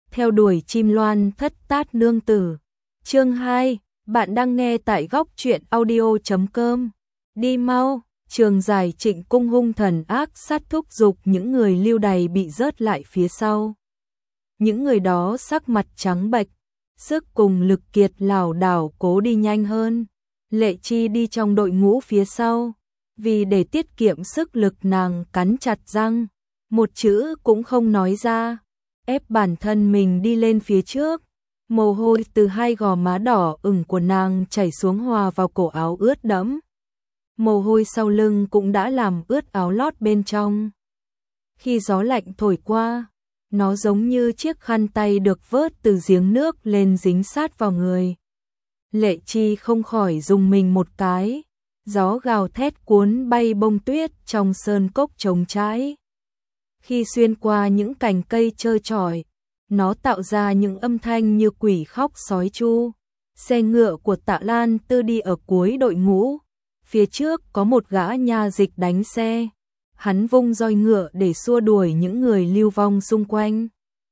theo đuổi chim loan thất tát nương tử. Chương 2, bạn đang nghe tại góc truyện audio.com. Đi mau, trường giải Trịnh cung hung thần ác sát thúc giục những người lưu đày bị rớt lại phía sau. Những người đó sắc mặt trắng bệch, sức cùng lực kiệt lảo đảo cố đi nhanh hơn. Lệ Chi đi trong đội ngũ phía sau, vì để tiết kiệm sức lực nàng cắn chặt răng, một chữ cũng không nói ra, ép bản thân mình đi lên phía trước. Mồ hôi từ hai gò má đỏ ửng của nàng chảy xuống hòa vào cổ áo ướt đẫm. Mồ hôi sau lưng cũng đã làm ướt áo lót bên trong. Khi gió lạnh thổi qua, nó giống như chiếc khăn tay được vớt từ giếng nước lên dính sát vào người. Lệ Chi không khỏi rùng mình một cái, gió gào thét cuốn bay bông tuyết trong sơn cốc trống trải. Khi xuyên qua những cành cây trơ trọi, nó tạo ra những âm thanh như quỷ khóc sói tru. Xe ngựa của Tạ Lan Tư đi ở cuối đội ngũ, phía trước có một gã nha dịch đánh xe. Hắn vung roi ngựa để xua đuổi những người lưu vong xung quanh.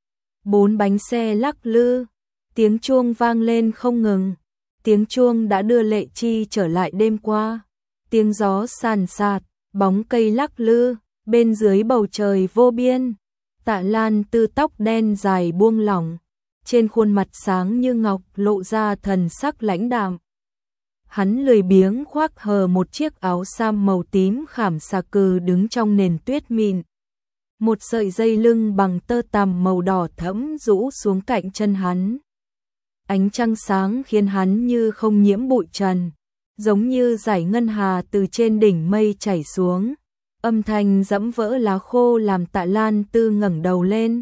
4 bánh xe lắc lư, tiếng chuông vang lên không ngừng. Tiếng chuông đã đưa Lệ Chi trở lại đêm qua. Tiếng gió sàn sạt, bóng cây lắc lư, bên dưới bầu trời vô biên. Tạ Lan Tư tóc đen dài buông lỏng, trên khuôn mặt sáng như ngọc lộ ra thần sắc lãnh đạm. Hắn lười biếng khoác hờ một chiếc áo sam màu tím khảm xà cừ đứng trong nền tuyết mịn. Một sợi dây lưng bằng tơ tằm màu đỏ thẫm rũ xuống cạnh chân hắn. Ánh trăng sáng khiến hắn như không nhiễm bụi trần, giống như dải ngân hà từ trên đỉnh mây chảy xuống. Âm thanh dẫm vỡ lá khô làm Tạ Lan Tư ngẩng đầu lên.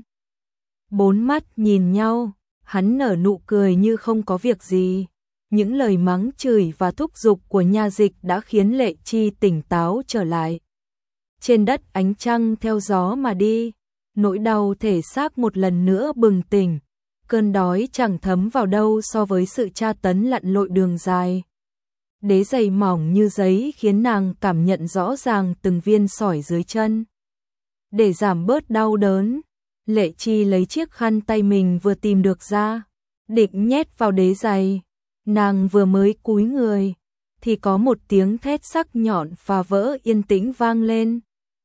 4 mắt nhìn nhau, hắn nở nụ cười như không có việc gì. Những lời mắng chửi và thúc giục của nha dịch đã khiến Lệ Chi tỉnh táo trở lại. Trên đất ánh trăng theo gió mà đi, nỗi đau thể xác một lần nữa bừng tỉnh. Cơn đói chẳng thấm vào đâu so với sự tra tấn lặn lội đường dài. Đế giày mỏng như giấy khiến nàng cảm nhận rõ ràng từng viên sỏi dưới chân. Để giảm bớt đau đớn, Lệ Chi lấy chiếc khăn tay mình vừa tìm được ra, định nhét vào đế giày. Nàng vừa mới cúi người, thì có một tiếng thét sắc nhọn phá vỡ yên tĩnh vang lên.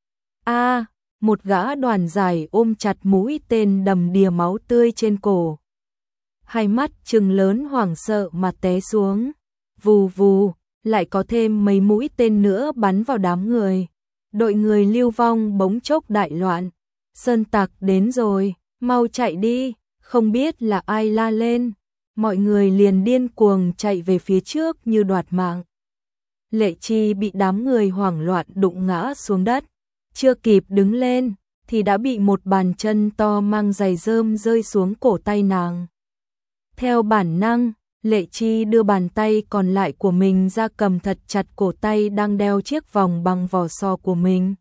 A, một gã đoàn dài ôm chặt mũi tên đầm đìa máu tươi trên cổ. Hai mắt trừng lớn hoảng sợ mà té xuống. Vù vù, lại có thêm mấy mũi tên nữa bắn vào đám người. Đội người lưu vong bỗng chốc đại loạn. Sơn tặc đến rồi, mau chạy đi, không biết là ai la lên. Mọi người liền điên cuồng chạy về phía trước như đoạt mạng. Lệ Chi bị đám người hoảng loạn đụng ngã xuống đất. Chưa kịp đứng lên, thì đã bị một bàn chân to mang giày rơm rơi xuống cổ tay nàng. Theo bản năng, Lệ Chi đưa bàn tay còn lại của mình ra cầm thật chặt cổ tay đang đeo chiếc vòng bằng vỏ sò của mình.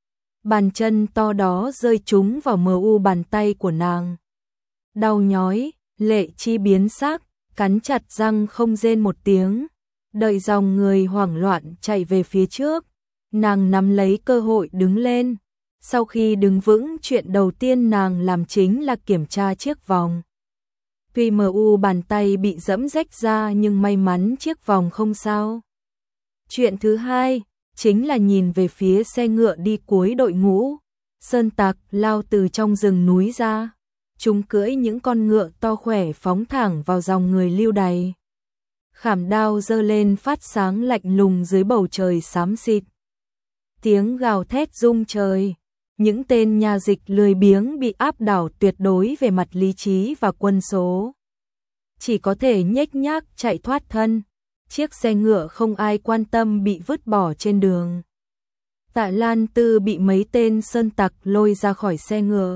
Bàn chân to đó rơi trúng vào mờ u bàn tay của nàng. Đau nhói, Lệ Chi biến sắc, cắn chặt răng không rên một tiếng. Đợi dòng người hoảng loạn chạy về phía trước, nàng nắm lấy cơ hội đứng lên. Sau khi đứng vững, chuyện đầu tiên nàng làm chính là kiểm tra chiếc vòng. Tuy mu bàn tay bị dẫm rách ra nhưng may mắn chiếc vòng không sao. Chuyện thứ hai chính là nhìn về phía xe ngựa đi cuối đội ngũ. Sơn tặc lao từ trong rừng núi ra. Chúng cưỡi những con ngựa to khỏe phóng thẳng vào dòng người lưu đày. Khảm đao giơ lên phát sáng lạnh lùng dưới bầu trời xám xịt. Tiếng gào thét rung trời. Những tên nha dịch lười biếng bị áp đảo tuyệt đối về mặt lý trí và quân số. Chỉ có thể nhếch nhác chạy thoát thân. Chiếc xe ngựa không ai quan tâm bị vứt bỏ trên đường. Tạ Lan Tư bị mấy tên sơn tặc lôi ra khỏi xe ngựa.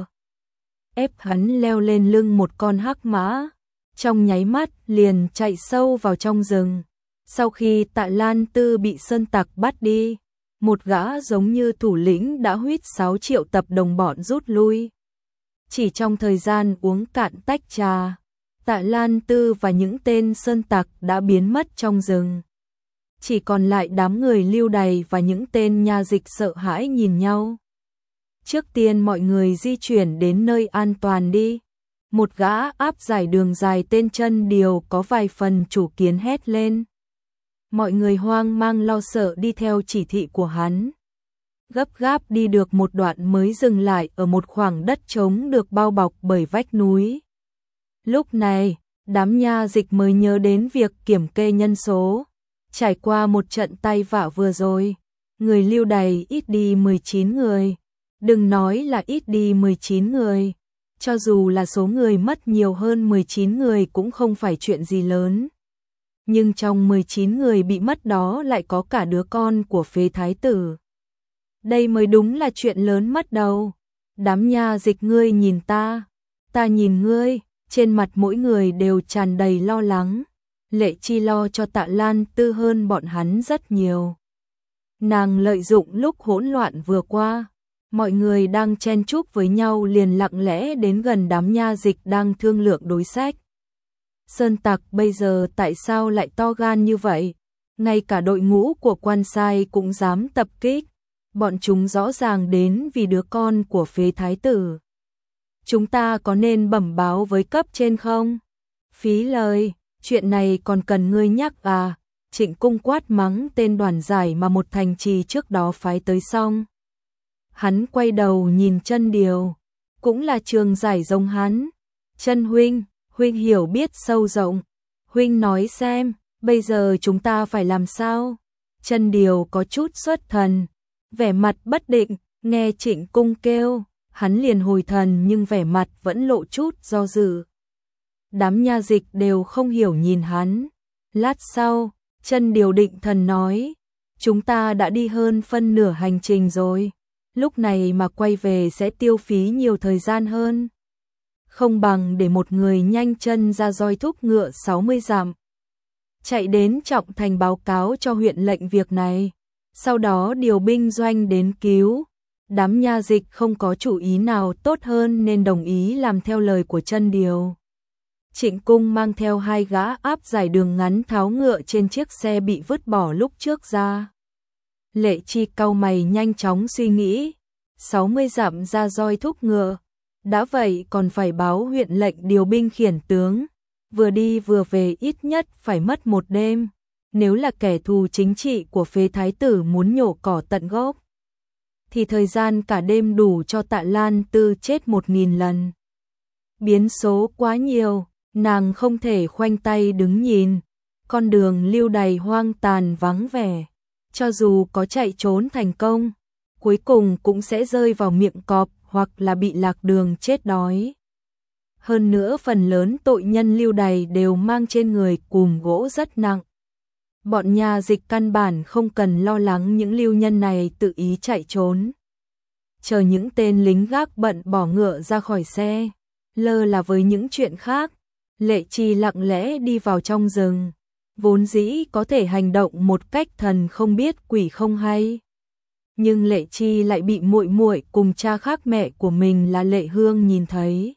Ép hắn leo lên lưng một con hắc mã. Trong nháy mắt liền chạy sâu vào trong rừng. Sau khi Tạ Lan Tư bị sơn tặc bắt đi, một gã giống như thủ lĩnh đã huýt 6 triệu tập đồng bọn rút lui. Chỉ trong thời gian uống cạn tách trà, Tạ Lan Tư và những tên sơn tặc đã biến mất trong rừng. Chỉ còn lại đám người lưu đày và những tên nha dịch sợ hãi nhìn nhau. Trước tiên mọi người di chuyển đến nơi an toàn đi. Một gã áp giải đường dài tên Chân Điều có vài phần chủ kiến hét lên. Mọi người hoang mang lo sợ đi theo chỉ thị của hắn. Gấp gáp đi được một đoạn mới dừng lại ở một khoảng đất trống được bao bọc bởi vách núi. Lúc này, đám nha dịch mới nhớ đến việc kiểm kê nhân số. Trải qua một trận tay vạ vừa rồi, người Lưu Đày ít đi 19 người. Đừng nói là ít đi 19 người, cho dù là số người mất nhiều hơn 19 người cũng không phải chuyện gì lớn. Nhưng trong 19 người bị mất đó lại có cả đứa con của phế thái tử. Đây mới đúng là chuyện lớn mất đầu. Đám nha dịch ngươi nhìn ta nhìn ngươi, trên mặt mỗi người đều tràn đầy lo lắng. Lệ Chi lo cho Tạ Lan Tư hơn bọn hắn rất nhiều. Nàng lợi dụng lúc hỗn loạn vừa qua, mọi người đang chen chúc với nhau liền lặng lẽ đến gần đám nha dịch đang thương lượng đối sách. Sơn Tặc bây giờ tại sao lại to gan như vậy? Ngay cả đội ngũ của quan sai cũng dám tập kích. Bọn chúng rõ ràng đến vì đứa con của phế thái tử. Chúng ta có nên bẩm báo với cấp trên không? Phí lời, chuyện này còn cần ngươi nhắc à? Trịnh Cung quát mắng tên đoàn giải mà một thành trì trước đó phái tới xong. Hắn quay đầu nhìn Chân Điều, cũng là trường giải giống hắn. Chân huynh hiểu biết sâu rộng. Huynh nói xem, bây giờ chúng ta phải làm sao? Chân Điều có chút xuất thần, vẻ mặt bất định, nghe Trịnh Cung kêu, hắn liền hồi thần nhưng vẻ mặt vẫn lộ chút do dự. Đám nha dịch đều không hiểu nhìn hắn. Lát sau, Chân Điều định thần nói, chúng ta đã đi hơn phân nửa hành trình rồi, lúc này mà quay về sẽ tiêu phí nhiều thời gian hơn. Không bằng để một người nhanh chân ra roi thúc ngựa 60 dặm. Chạy đến Trọng Thành báo cáo cho huyện lệnh việc này, sau đó điều binh doanh đến cứu. Đám nha dịch không có chủ ý nào tốt hơn nên đồng ý làm theo lời của Chân Điều. Trịnh Cung mang theo hai gã áp giải đường ngắn tháo ngựa trên chiếc xe bị vứt bỏ lúc trước ra. Lệ Chi cau mày nhanh chóng suy nghĩ, 60 dặm ra roi thúc ngựa, đã vậy còn phải báo huyện lệnh điều binh khiển tướng, vừa đi vừa về ít nhất phải mất một đêm, nếu là kẻ thù chính trị của phế thái tử muốn nhổ cỏ tận gốc, thì thời gian cả đêm đủ cho Tạ Lan Tư chết 1000 lần. Biến số quá nhiều, nàng không thể khoanh tay đứng nhìn, con đường Lưu Đày hoang tàn vắng vẻ, cho dù có chạy trốn thành công, cuối cùng cũng sẽ rơi vào miệng cọp hoặc là bị lạc đường chết đói. Hơn nữa phần lớn tội nhân Lưu Đày đều mang trên người cùm gỗ rất nặng. Bọn nha dịch căn bản không cần lo lắng những lưu nhân này tự ý chạy trốn. Chờ những tên lính gác bận bỏ ngựa ra khỏi xe, lơ là với những chuyện khác. Lệ Chi lặng lẽ đi vào trong rừng, vốn dĩ có thể hành động một cách thần không biết quỷ không hay. Nhưng Lệ Chi lại bị muội muội cùng cha khác mẹ của mình là Lệ Hương nhìn thấy.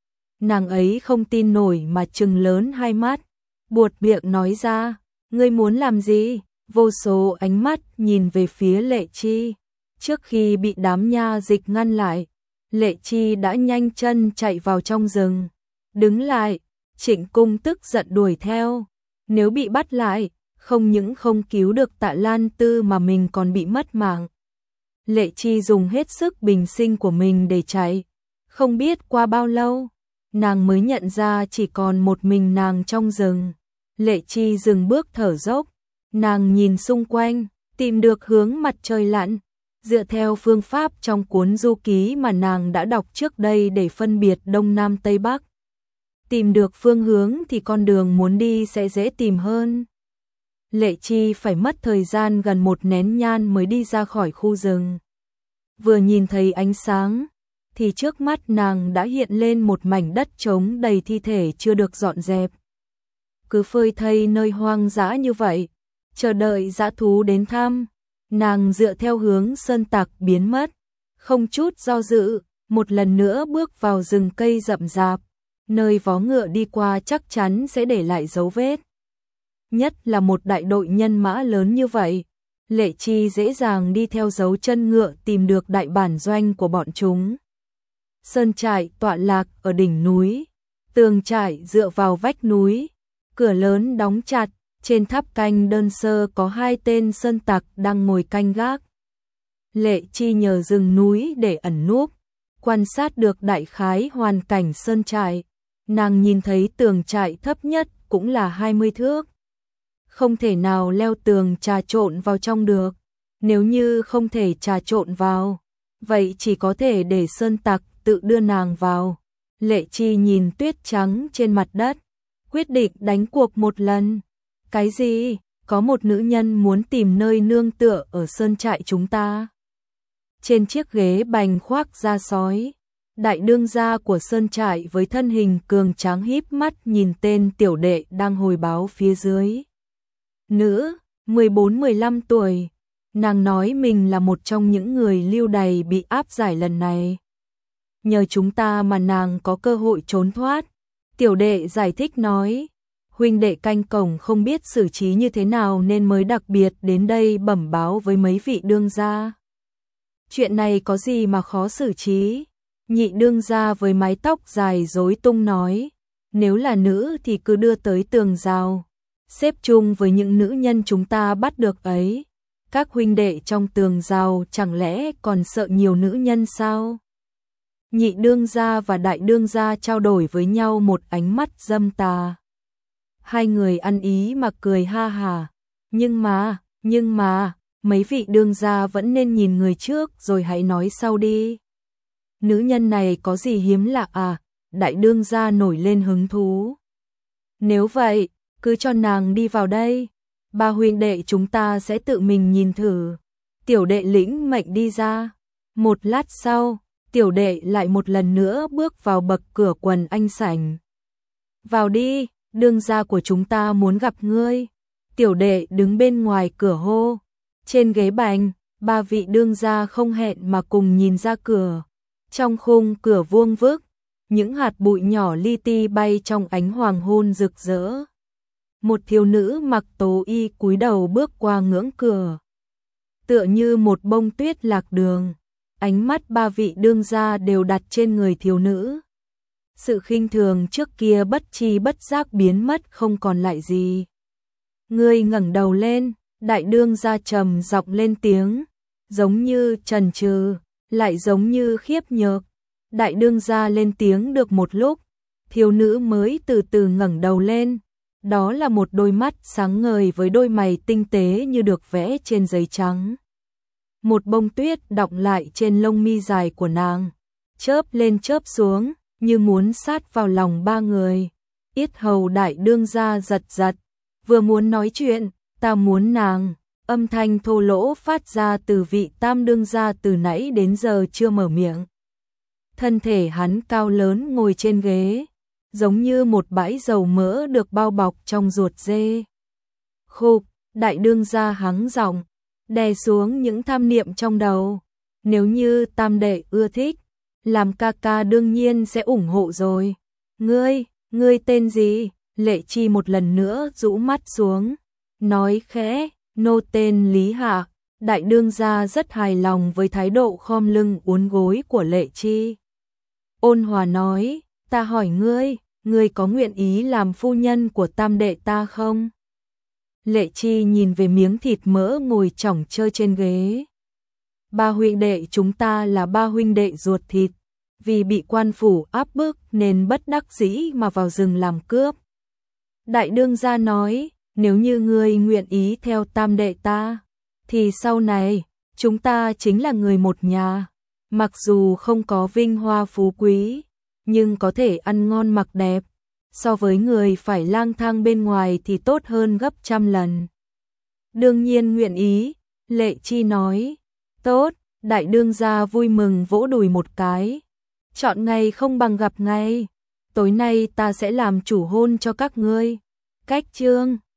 Nàng ấy không tin nổi mà trừng lớn hai mắt, buột miệng nói ra, ngươi muốn làm gì? Vô số ánh mắt nhìn về phía Lệ Chi. Trước khi bị đám nha dịch ngăn lại, Lệ Chi đã nhanh chân chạy vào trong rừng. Đứng lại, Trịnh Cung tức giận đuổi theo. Nếu bị bắt lại, không những không cứu được Tạ Lan Tư mà mình còn bị mất mạng. Lệ Chi dùng hết sức bình sinh của mình để chạy. Không biết qua bao lâu, nàng mới nhận ra chỉ còn một mình nàng trong rừng. Lệ Chi dừng bước thở dốc, nàng nhìn xung quanh, tìm được hướng mặt trời lặn, dựa theo phương pháp trong cuốn du ký mà nàng đã đọc trước đây để phân biệt Đông Nam Tây Bắc. Tìm được phương hướng thì con đường muốn đi sẽ dễ tìm hơn. Lệ Chi phải mất thời gian gần 1 nén nhang mới đi ra khỏi khu rừng. Vừa nhìn thấy ánh sáng, thì trước mắt nàng đã hiện lên một mảnh đất trống đầy thi thể chưa được dọn dẹp. Cứ phơi thây nơi hoang dã như vậy, chờ đợi dã thú đến thăm, nàng dựa theo hướng sơn tặc biến mất, không chút do dự, một lần nữa bước vào rừng cây rậm rạp, nơi vó ngựa đi qua chắc chắn sẽ để lại dấu vết. Nhất là một đại đội nhân mã lớn như vậy, Lệ Chi dễ dàng đi theo dấu chân ngựa tìm được đại bản doanh của bọn chúng. Sơn trại tọa lạc ở đỉnh núi, Tường trải dựa vào vách núi, cửa lớn đóng chặt, trên tháp canh đơn sơ có 2 tên sơn tặc đang ngồi canh gác. Lệ Chi nhờ rừng núi để ẩn núp, quan sát được đại khái hoàn cảnh sơn trại. Nàng nhìn thấy tường trại thấp nhất cũng là 20 thước. Không thể nào leo tường trà trộn vào trong được. Nếu như không thể trà trộn vào, vậy chỉ có thể để sơn tặc tự đưa nàng vào. Lệ Chi nhìn tuyết trắng trên mặt đất, quyết định đánh cuộc một lần. Cái gì? Có một nữ nhân muốn tìm nơi nương tựa ở sơn trại chúng ta. Trên chiếc ghế bành khoác da sói, đại đương gia của sơn trại với thân hình cường tráng híp mắt nhìn tên tiểu đệ đang hồi báo phía dưới. Nữ, 14-15 tuổi, nàng nói mình là một trong những người lưu đày bị áp giải lần này. Nhờ chúng ta mà nàng có cơ hội trốn thoát. Tiểu đệ giải thích nói, huynh đệ canh cổng không biết xử trí như thế nào nên mới đặc biệt đến đây bẩm báo với mấy vị đương gia. Chuyện này có gì mà khó xử trí? Nhị đương gia với mái tóc dài rối tung nói, nếu là nữ thì cứ đưa tới tường rào, xếp chung với những nữ nhân chúng ta bắt được ấy. Các huynh đệ trong tường rào chẳng lẽ còn sợ nhiều nữ nhân sao? Nhị đương gia và đại đương gia trao đổi với nhau một ánh mắt dâm tà. Hai người ăn ý mà cười ha hả. Nhưng mà, mấy vị đương gia vẫn nên nhìn người trước rồi hãy nói sau đi. Nữ nhân này có gì hiếm lạ à? Đại đương gia nổi lên hứng thú. Nếu vậy, cứ cho nàng đi vào đây. Ba huynh đệ chúng ta sẽ tự mình nhìn thử. Tiểu đệ lĩnh mệnh đi ra. Một lát sau, tiểu đệ lại một lần nữa bước vào bậc cửa quần anh sảnh. Vào đi, đương gia của chúng ta muốn gặp ngươi. Tiểu đệ đứng bên ngoài cửa hô. Trên ghế bành, ba vị đương gia không hẹn mà cùng nhìn ra cửa. Trong khung cửa vuông vức, những hạt bụi nhỏ li ti bay trong ánh hoàng hôn rực rỡ. Một thiếu nữ mặc tố y cúi đầu bước qua ngưỡng cửa. Tựa như một bông tuyết lạc đường, ánh mắt ba vị đương gia đều đặt trên người thiếu nữ. Sự khinh thường trước kia bất tri bất giác biến mất không còn lại gì. Ngươi ngẩng đầu lên, đại đương gia trầm giọng lên tiếng, giống như chần chừ, lại giống như khiếp nhược. Đại đương gia lên tiếng được một lúc, thiếu nữ mới từ từ ngẩng đầu lên. Đó là một đôi mắt sáng ngời với đôi mày tinh tế như được vẽ trên giấy trắng. Một bông tuyết đọng lại trên lông mi dài của nàng, chớp lên chớp xuống, như muốn sát vào lòng ba người. Yết hầu đại đương gia giật giật, vừa muốn nói chuyện, ta muốn nàng, âm thanh thô lỗ phát ra từ vị tam đương gia từ nãy đến giờ chưa mở miệng. Thân thể hắn cao lớn ngồi trên ghế, giống như một bãi dầu mỡ được bao bọc trong ruột dê. Khục, đại đương gia hắng giọng, đè xuống những tham niệm trong đầu. Nếu như tam đệ ưa thích, làm ca ca đương nhiên sẽ ủng hộ rồi. Ngươi tên gì? Lệ Chi một lần nữa rũ mắt xuống, nói khẽ, nô tên Lý Hạ. Đại đương gia rất hài lòng với thái độ khom lưng uốn gối của Lệ Chi. Ôn hòa nói, ta hỏi ngươi có nguyện ý làm phu nhân của tam đệ ta không? Lệ Chi nhìn về miếng thịt mỡ ngồi chỏng chơi trên ghế. Ba huynh đệ chúng ta là ba huynh đệ ruột thịt, vì bị quan phủ áp bức nên bất đắc dĩ mà vào rừng làm cướp. Đại đương gia nói, nếu như ngươi nguyện ý theo tam đệ ta, thì sau này, chúng ta chính là người một nhà. Mặc dù không có vinh hoa phú quý, nhưng có thể ăn ngon mặc đẹp. So với người phải lang thang bên ngoài thì tốt hơn gấp trăm lần. Đương nhiên nguyện ý, Lệ Chi nói. Tốt, đại đương gia vui mừng vỗ đùi một cái. Chọn ngày không bằng gặp ngày. Tối nay ta sẽ làm chủ hôn cho các ngươi. Cách chương